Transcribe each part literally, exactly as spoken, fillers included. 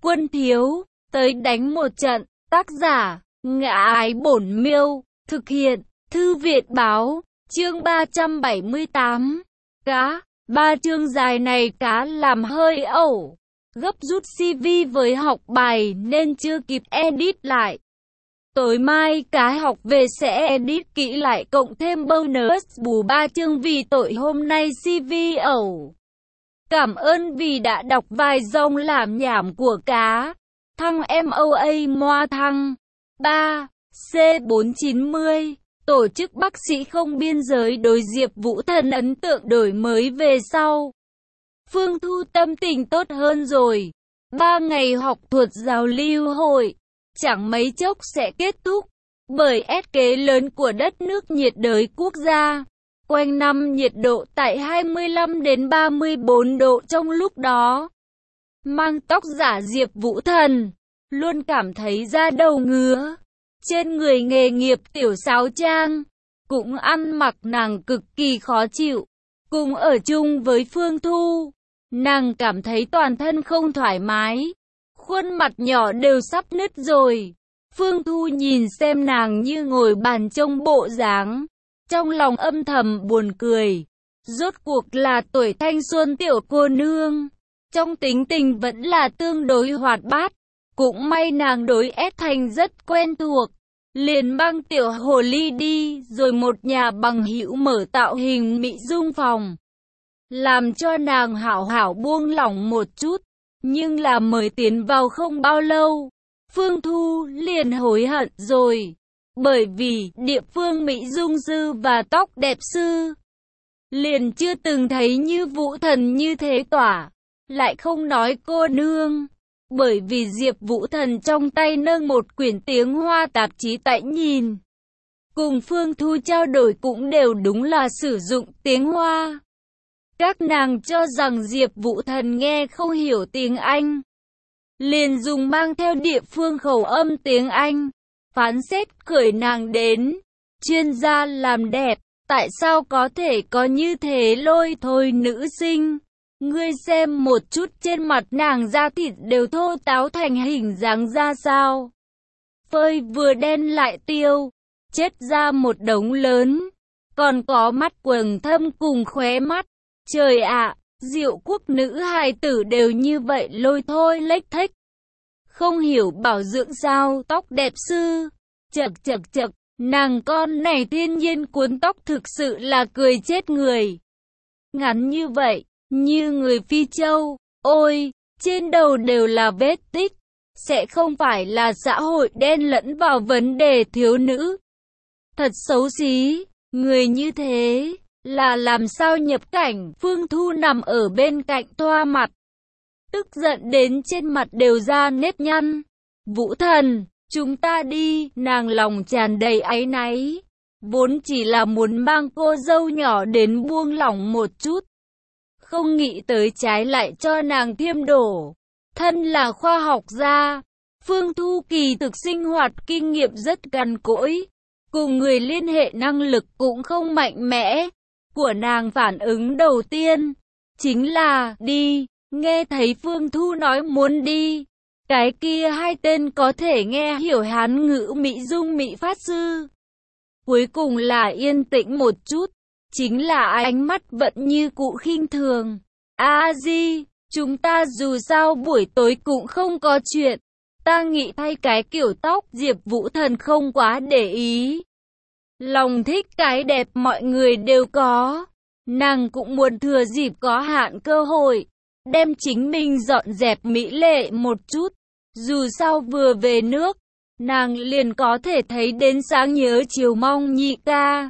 Quân thiếu, tới đánh một trận. Tác giả, Ngã Ái Bổn Miêu. Thực hiện, Thư Viện Báo. Chương ba trăm bảy mươi tám. Cá. Ba chương dài này cá làm hơi ẩu. Gấp rút xê vê với học bài nên chưa kịp edit lại. Tối mai cái học về sẽ edit kỹ lại cộng thêm bonus bù ba chương vì tội hôm nay xê vê ẩu. Cảm ơn vì đã đọc vài dòng làm nhảm của cá. Thăng em o a Moa Thăng. ba. C bốn trăm chín mươi. Tổ chức bác sĩ không biên giới đối Diệp Vũ Thần ấn tượng đổi mới về sau. Phương Thu tâm tình tốt hơn rồi. Ba ngày học thuật giao lưu hội chẳng mấy chốc sẽ kết thúc. Bởi ét kế lớn của đất nước nhiệt đới quốc gia. Quanh năm nhiệt độ tại hai mươi lăm đến ba mươi bốn độ trong lúc đó. Mang tóc giả Diệp Vũ Thần luôn cảm thấy da đầu ngứa. Trên người nghề nghiệp tiểu sáo trang, cũng ăn mặc nàng cực kỳ khó chịu. Cùng ở chung với Phương Thu, nàng cảm thấy toàn thân không thoải mái. Khuôn mặt nhỏ đều sắp nứt rồi. Phương Thu nhìn xem nàng như ngồi bàn trông bộ dáng. Trong lòng âm thầm buồn cười. Rốt cuộc là tuổi thanh xuân tiểu cô nương. Trong tính tình vẫn là tương đối hoạt bát. Cũng may nàng đối ép thành rất quen thuộc. Liền mang tiểu hồ ly đi, rồi một nhà bằng hữu mở tạo hình mỹ dung phòng. Làm cho nàng hảo hảo buông lỏng một chút. Nhưng là mới tiến vào không bao lâu, Phương Thu liền hối hận rồi. Bởi vì địa phương mỹ dung sư và tóc đẹp sư liền chưa từng thấy như Vũ Thần như thế tỏa. Lại không nói cô nương. Bởi vì Diệp Vũ Thần trong tay nâng một quyển tiếng Hoa tạp chí tại nhìn. Cùng Phương Thu trao đổi cũng đều đúng là sử dụng tiếng Hoa. Các nàng cho rằng Diệp Vũ Thần nghe không hiểu tiếng Anh. Liền dùng mang theo địa phương khẩu âm tiếng Anh. Phán xét khởi nàng đến. Chuyên gia làm đẹp. Tại sao có thể có như thế lôi thôi nữ sinh? Ngươi xem một chút trên mặt nàng da thịt đều thô táo thành hình dáng ra sao. Phơi vừa đen lại tiêu. Chết ra một đống lớn. Còn có mắt quầng thâm cùng khóe mắt. Trời ạ, Diệu quốc nữ hài tử đều như vậy lôi thôi lếch thếch. Không hiểu bảo dưỡng sao tóc đẹp sư. Chậc chậc chậc, nàng con này thiên nhiên cuốn tóc thực sự là cười chết người. Ngắn như vậy, như người Phi Châu, ôi, trên đầu đều là vết tích. Sẽ không phải là xã hội đen lẫn vào vấn đề thiếu nữ. Thật xấu xí, người như thế. Là làm sao nhập cảnh? Phương Thu nằm ở bên cạnh thoa mặt. Tức giận đến trên mặt đều ra nếp nhăn. Vũ Thần, chúng ta đi. Nàng lòng tràn đầy áy náy. Vốn chỉ là muốn mang cô dâu nhỏ đến buông lỏng một chút. Không nghĩ tới trái lại cho nàng thêm đổ. Thân là khoa học gia. Phương Thu kỳ thực sinh hoạt kinh nghiệm rất cằn cỗi. Cùng người liên hệ năng lực cũng không mạnh mẽ. Của nàng phản ứng đầu tiên chính là đi. Nghe thấy Phương Thu nói muốn đi, cái kia hai tên có thể nghe hiểu Hán ngữ mỹ dung mỹ phát sư. Cuối cùng là yên tĩnh một chút. Chính là ánh mắt vẫn như cũ khinh thường. A Di, chúng ta dù sao buổi tối cũng không có chuyện. Ta nghĩ thay cái kiểu tóc. Diệp Vũ Thần không quá để ý. Lòng thích cái đẹp mọi người đều có. Nàng cũng muốn thừa dịp có hạn cơ hội, đem chính mình dọn dẹp mỹ lệ một chút. Dù sao vừa về nước, nàng liền có thể thấy đến sáng nhớ chiều mong nhị ca.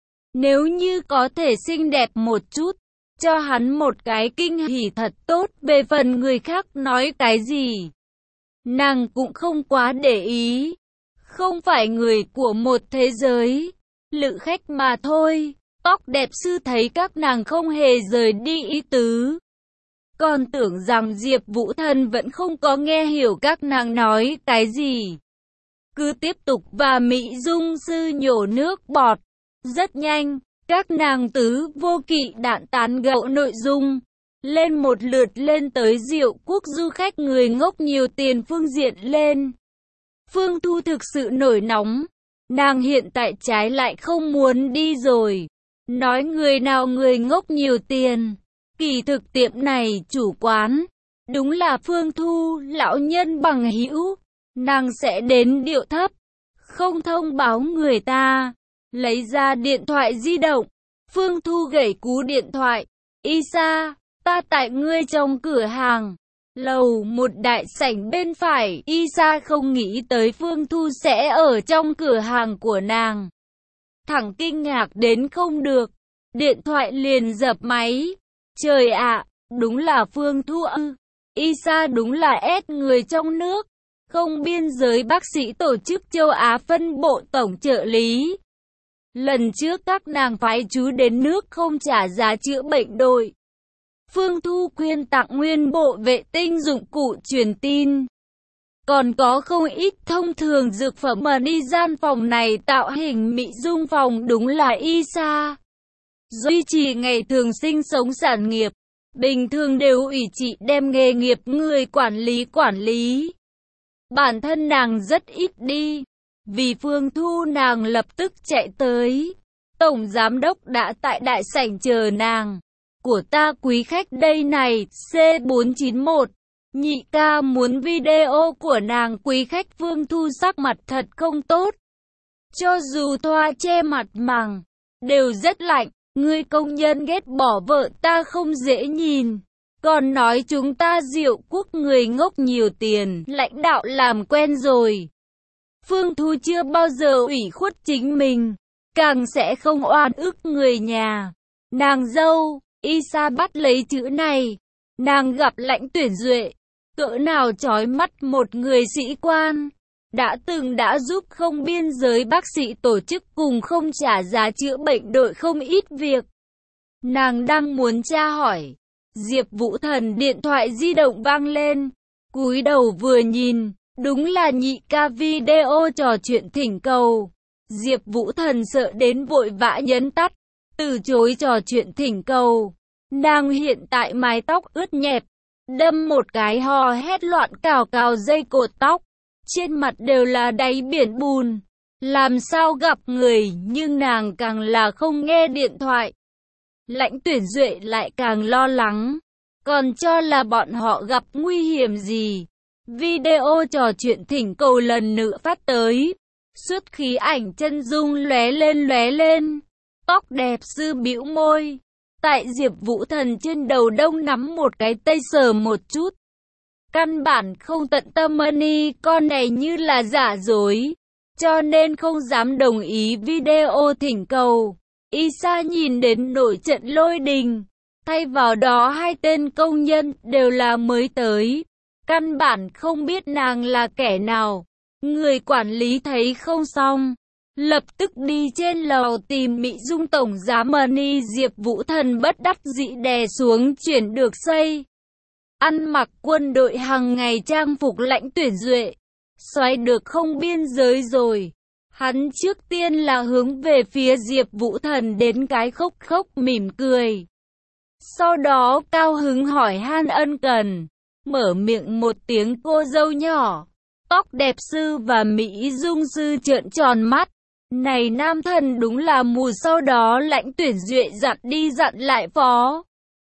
Nếu như có thể xinh đẹp một chút, cho hắn một cái kinh hỉ thật tốt. Về phần người khác nói cái gì, nàng cũng không quá để ý. Không phải người của một thế giới, lữ khách mà thôi. Tóc đẹp sư thấy các nàng không hề rời đi ý tứ. Còn tưởng rằng Diệp Vũ Thần vẫn không có nghe hiểu các nàng nói cái gì. Cứ tiếp tục và mỹ dung sư nhổ nước bọt. Rất nhanh, các nàng tứ vô kỵ đạn tán gẫu nội dung. lên một lượt lên tới Diệu Quốc du khách người ngốc nhiều tiền phương diện lên. Phương Thu thực sự nổi nóng, nàng hiện tại trái lại không muốn đi rồi. Nói người nào người ngốc nhiều tiền, kỳ thực tiệm này chủ quán, đúng là Phương Thu, lão nhân bằng hữu, nàng sẽ đến điệu thấp, không thông báo người ta, lấy ra điện thoại di động. Phương Thu gẩy cú điện thoại, Isa, ta tại ngươi trong cửa hàng. Lầu một đại sảnh bên phải, Isa không nghĩ tới Phương Thu sẽ ở trong cửa hàng của nàng. Thẳng kinh ngạc đến không được, điện thoại liền dập máy. Trời ạ, đúng là Phương Thu ư. Isa đúng là ép người trong nước, không biên giới bác sĩ tổ chức châu Á phân bộ tổng trợ lý. Lần trước các nàng phái chú đến nước không trả giá chữa bệnh đội. Phương Thu quyên tặng nguyên bộ vệ tinh dụng cụ truyền tin. Còn có không ít thông thường dược phẩm mà đi gian phòng này tạo hình mỹ dung phòng đúng là Isa. Duy trì ngày thường sinh sống sản nghiệp, bình thường đều ủy trị đem nghề nghiệp người quản lý quản lý. Bản thân nàng rất ít đi, vì Phương Thu nàng lập tức chạy tới. Tổng giám đốc đã tại đại sảnh chờ nàng. Của ta quý khách đây này, C bốn chín mốt. Nhị ca muốn video của nàng. Quý khách. Phương Thu sắc mặt thật không tốt. Cho dù thoa che mặt màng, đều rất lạnh. Ngươi công nhân ghét bỏ vợ ta không dễ nhìn. Còn nói chúng ta Diệu Quốc người ngốc nhiều tiền, lãnh đạo làm quen rồi. Phương Thu chưa bao giờ ủy khuất chính mình, càng sẽ không oan ức người nhà. Nàng dâu, Isa bắt lấy chữ này. Nàng gặp Lãnh Tuyển Duệ, cỡ nào chói mắt một người sĩ quan. Đã từng đã giúp không biên giới bác sĩ tổ chức cùng không trả giá chữa bệnh đội không ít việc. Nàng đang muốn tra hỏi. Diệp Vũ Thần điện thoại di động vang lên. Cúi đầu vừa nhìn, đúng là nhị ca video trò chuyện thỉnh cầu. Diệp Vũ Thần sợ đến vội vã nhấn tắt, từ chối trò chuyện thỉnh cầu. Nàng hiện tại mái tóc ướt nhẹp, đâm một cái hò hét loạn cào cào dây cột tóc. Trên mặt đều là đáy biển bùn. Làm sao gặp người, nhưng nàng càng là không nghe điện thoại. Lãnh Tuyển Duệ lại càng lo lắng, còn cho là bọn họ gặp nguy hiểm gì. Video trò chuyện thỉnh cầu lần nữa phát tới. Xuất khí ảnh chân dung lóe lên lóe lên. Tóc đẹp sư bĩu môi. Tại Diệp Vũ Thần trên đầu đông nắm một cái tây sờ một chút. Căn bản không tận tâm money, con này như là giả dối, cho nên không dám đồng ý video thỉnh cầu. Isa nhìn đến nổi trận lôi đình, thay vào đó hai tên công nhân đều là mới tới, căn bản không biết nàng là kẻ nào. Người quản lý thấy không xong, lập tức đi trên lầu tìm Mỹ Dung tổng giám money. Diệp Vũ Thần bất đắc dĩ đè xuống chuyển được xây. Ăn mặc quân đội hàng ngày trang phục Lãnh Tuyển Duệ, xoay được không biên giới rồi. Hắn trước tiên là hướng về phía Diệp Vũ Thần đến cái khốc khốc mỉm cười. Sau đó cao hứng hỏi han ân cần, mở miệng một tiếng cô dâu nhỏ. Tóc đẹp sư và Mỹ Dung sư trợn tròn mắt. Này nam thần đúng là mù. Sau đó Lãnh Tuyển Duệ dặn đi dặn lại phó.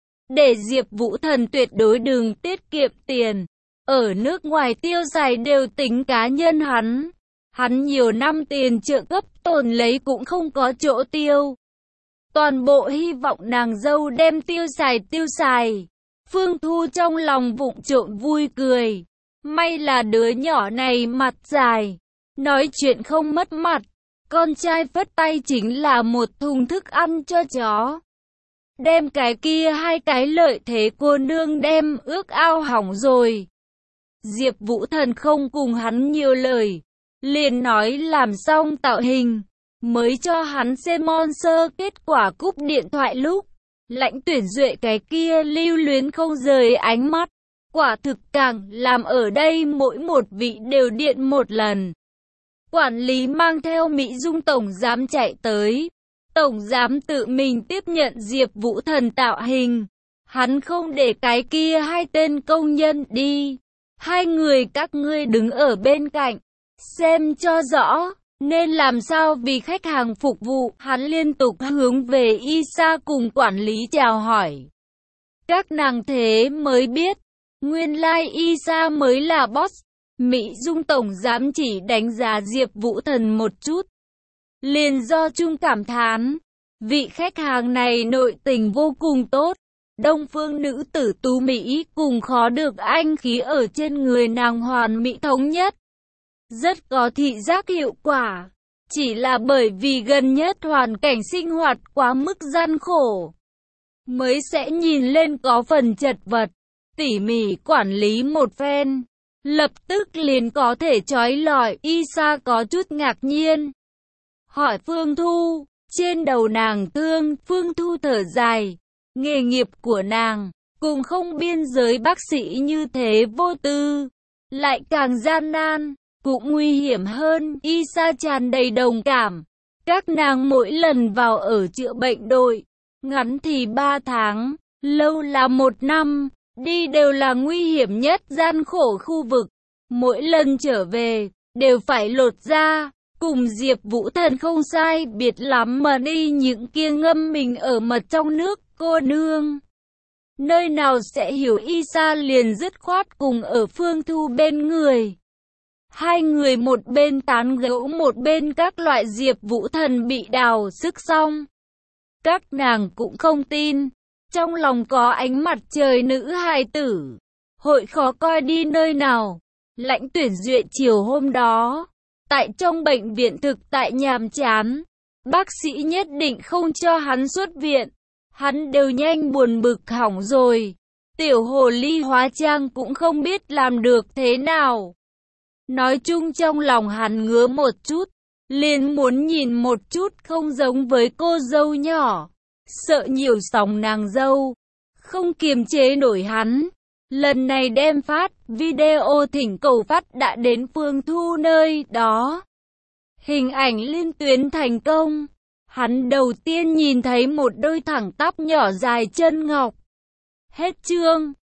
Để Diệp Vũ Thần tuyệt đối đừng tiết kiệm tiền. Ở nước ngoài tiêu xài đều tính cá nhân hắn. Hắn nhiều năm tiền trợ cấp tồn lấy cũng không có chỗ tiêu. Toàn bộ hy vọng nàng dâu đem tiêu xài tiêu xài. Phương Thu trong lòng vụng trộm vui cười. May là đứa nhỏ này mặt dài, nói chuyện không mất mặt. Con trai phất tay chính là một thùng thức ăn cho chó. Đem cái kia hai cái lợi thế cô nương đem ước ao hỏng rồi. Diệp Vũ Thần không cùng hắn nhiều lời, liền nói làm xong tạo hình, mới cho hắn xem monster. Kết quả cúp điện thoại lúc Lãnh Tuyển Duệ cái kia lưu luyến không rời ánh mắt, quả thực càng làm ở đây mỗi một vị đều điện một lần. Quản lý mang theo Mỹ Dung tổng giám chạy tới. Tổng giám tự mình tiếp nhận Diệp Vũ Thần tạo hình. Hắn không để cái kia hai tên công nhân đi. Hai người các ngươi đứng ở bên cạnh, xem cho rõ, nên làm sao vì khách hàng phục vụ. Hắn liên tục hướng về Isa cùng quản lý chào hỏi. Các nàng thế mới biết, nguyên lai Isa mới là boss. Mỹ Dung tổng giám chỉ đánh giá Diệp Vũ Thần một chút, liền do chung cảm thán, vị khách hàng này nội tình vô cùng tốt. Đông phương nữ tử tú Mỹ cùng khó được anh khí ở trên người nàng hoàn mỹ thống nhất. Rất có thị giác hiệu quả. Chỉ là bởi vì gần nhất hoàn cảnh sinh hoạt quá mức gian khổ, mới sẽ nhìn lên có phần chật vật. Tỉ mỉ quản lý một phen, lập tức liền có thể chói lọi. Isa có chút ngạc nhiên, hỏi Phương Thu. Trên đầu nàng thương. Phương Thu thở dài. Nghề nghiệp của nàng, cùng không biên giới bác sĩ như thế vô tư, lại càng gian nan, cũng nguy hiểm hơn. Isa tràn đầy đồng cảm. Các nàng mỗi lần vào ở chữa bệnh đội, ngắn thì ba tháng, lâu là một năm, đi đều là nguy hiểm nhất gian khổ khu vực. Mỗi lần trở về, đều phải lột da. Cùng Diệp Vũ Thần không sai biệt lắm mà đi những kia ngâm mình ở mật trong nước. Cô nương nơi nào sẽ hiểu. Isa liền dứt khoát cùng ở Phương Thu bên người. Hai người một bên tán gẫu một bên các loại Diệp Vũ Thần bị đào sức xong. Các nàng cũng không tin, trong lòng có ánh mặt trời nữ hài tử, hội khó coi đi nơi nào. Lãnh Tuyển duyệt chiều hôm đó, tại trong bệnh viện thực tại nhàm chán, bác sĩ nhất định không cho hắn xuất viện. Hắn đều nhanh buồn bực hỏng rồi. Tiểu hồ ly hóa trang cũng không biết làm được thế nào. Nói chung trong lòng hắn ngứa một chút, liền muốn nhìn một chút không giống với cô dâu nhỏ. Sợ nhiều sóng nàng dâu, không kiềm chế nổi hắn. Lần này đem phát video thỉnh cầu phát đã đến Phương Thu nơi đó. Hình ảnh liên tuyến thành công. Hắn đầu tiên nhìn thấy một đôi thẳng tắp nhỏ dài chân ngọc. Hết chương.